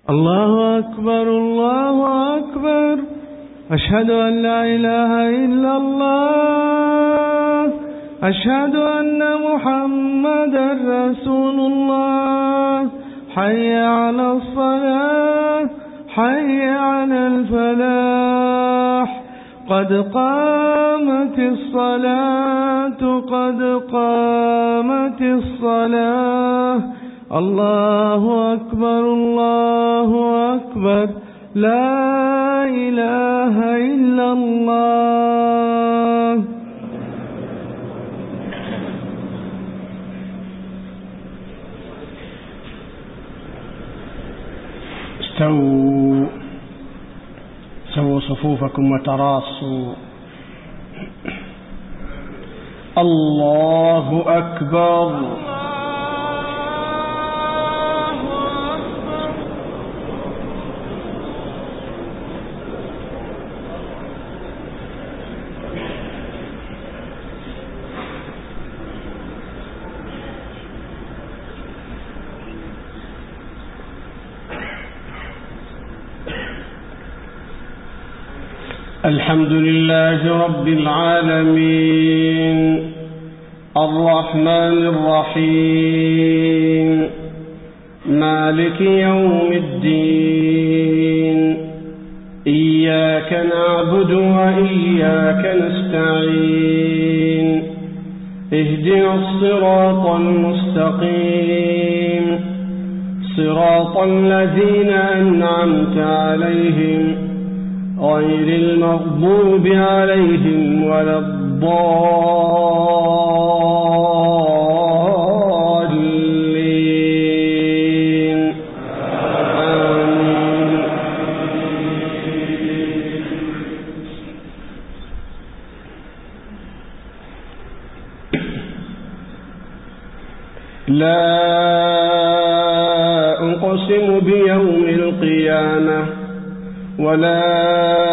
الله أكبر الله أكبر. أشهد أن لا إله إلا الله. أشهد أن محمدا رسول الله. حي على الصلاة حي على الفلاح. قد قامت الصلاة قد قامت الصلاة. الله أكبر الله أكبر. لا إله إلا الله. سووا صفوفكم وتراصوا. الله أكبر. الحمد لله رب العالمين الرحمن الرحيم مالك يوم الدين. إياك نعبد وإياك نستعين. اهدنا الصراط المستقيم صراط الذين أنعمت عليهم غير المغضوب عليهم ولا الضالين. آمين. لا أقسم بيوم القيامة ولا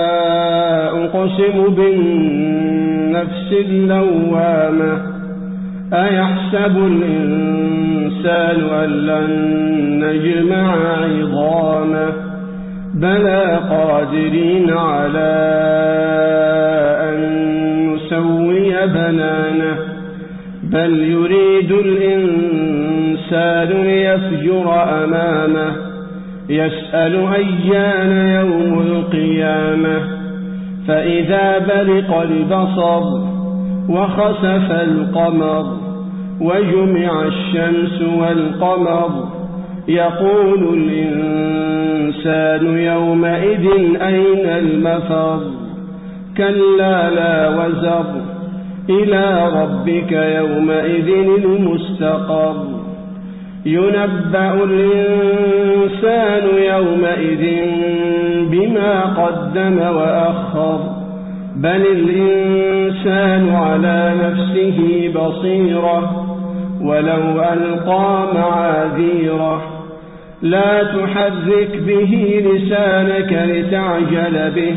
أقسم بالنفس اللوامة. أيحسب الإنسان أن لن نجمع عظامه بلى قادرين على أن نسوي بنانه. بل يريد الإنسان ليفجر أمامه يسأل أيان يوم القيامة. فإذا برق البصر وخسف القمر وجمع الشمس والقمر يقول الإنسان يومئذ أين المفر. كلا لا وزر إلى ربك يومئذ المستقر. ينبأ الإنسان يومئذ بما قدم وأخر. بل الإنسان على نفسه بصيرة ولو ألقى معاذيره. لا تحرك به لسانك لتعجل به.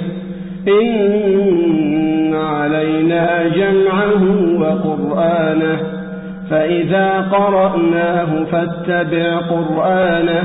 إن علينا جمعه وقرآنه فإذا قرأناه فاتبع قرآنه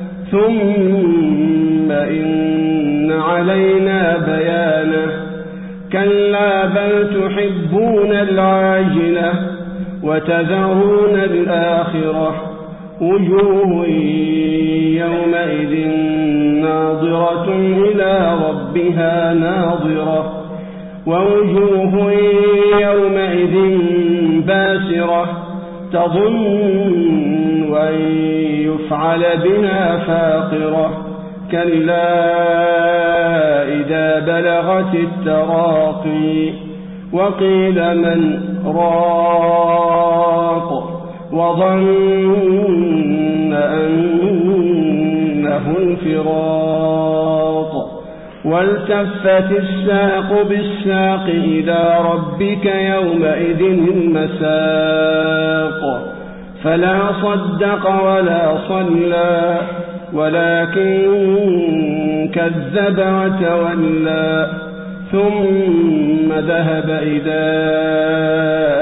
ثم إن علينا بيانه. كلا بل تحبون العاجلة وتذرون الآخرة. وجوه يومئذ ناظرة إلى ربها ناظرة ووجوه يومئذ باسرة تظن أن يفعل بها فاقرة. كلا إذا بلغت التراقي وقيل من راق وظن أنه الفراق. والتفت الساق بالساق إلى ربك يومئذ المساق. فلا صدق ولا صلى ولكن كذب وتولى. ثم ذهب إلى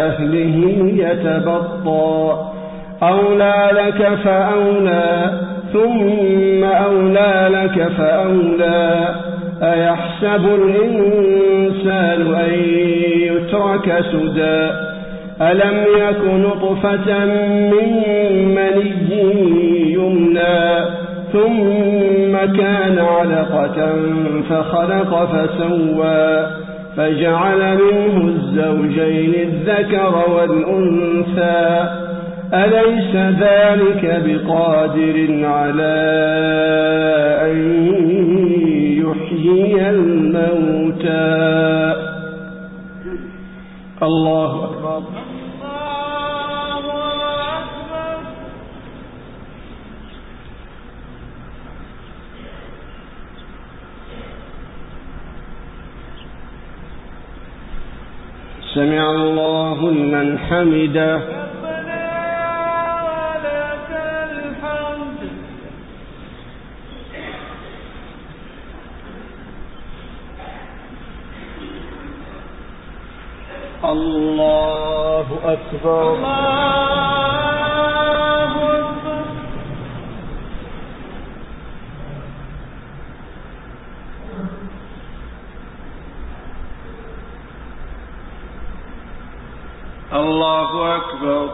أهله يتبطى. أولى لك فأولى ثم أولى لك فأولى أيحسب الإنسان أن يترك سدى ألم يك نطفة من مني يمنى ثم كان علقة فخلق فسوى فجعل منه الزوجين الذكر والأنثى أليس ذلك بقادر على أن يحيي الموتى الله أكبر. سمع الله لمن حمده. الله أكبر. الله أكبر.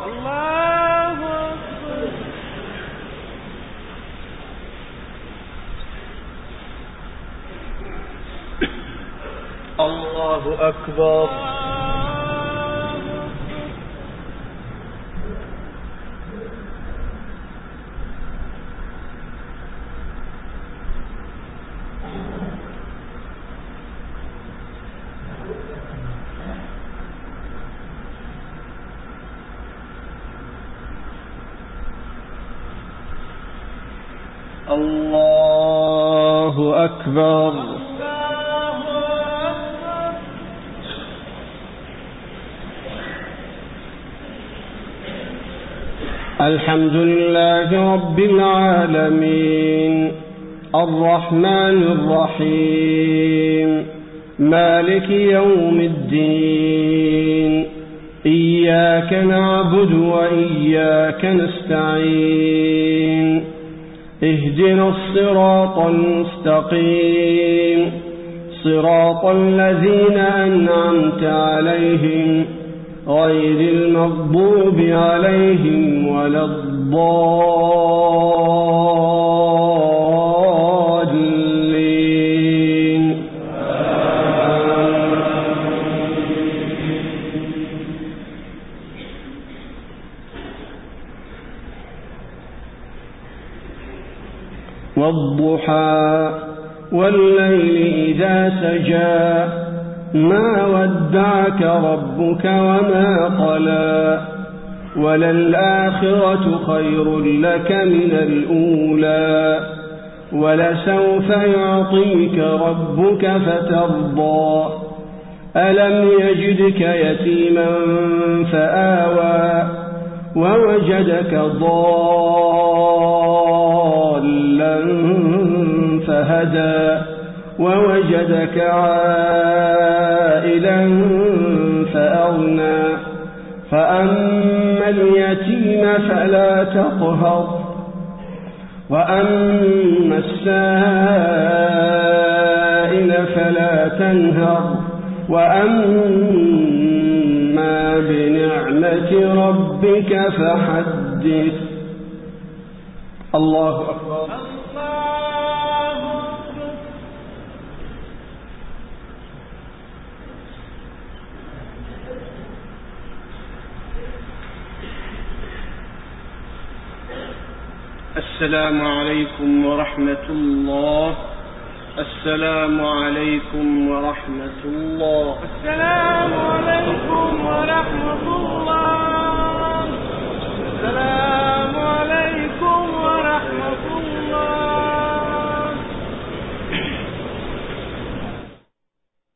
الله أكبر. الله أكبر. الحمد لله رب العالمين الرحمن الرحيم مالك يوم الدين إياك نعبد وإياك نستعين اهدنا الصراط المستقيم صراط الذين أنعمت عليهم غير المغضوب عليهم ولا الضالين. والضحى والليل إذا سجى ما ودعك ربك وما قلى وللآخرة خير لك من الأولى ولسوف يعطيك ربك فترضى ألم يجدك يتيما فآوى ووجدك ضالا فهدى ووجدك عائلا فأغنى فأما اليتيم فلا تقهر وأما السائل فلا تنهر وأما بنعمة ربك فحدث. الله أكبر. السلام عليكم ورحمة الله. السلام عليكم ورحمة الله. السلام عليكم ورحمة الله.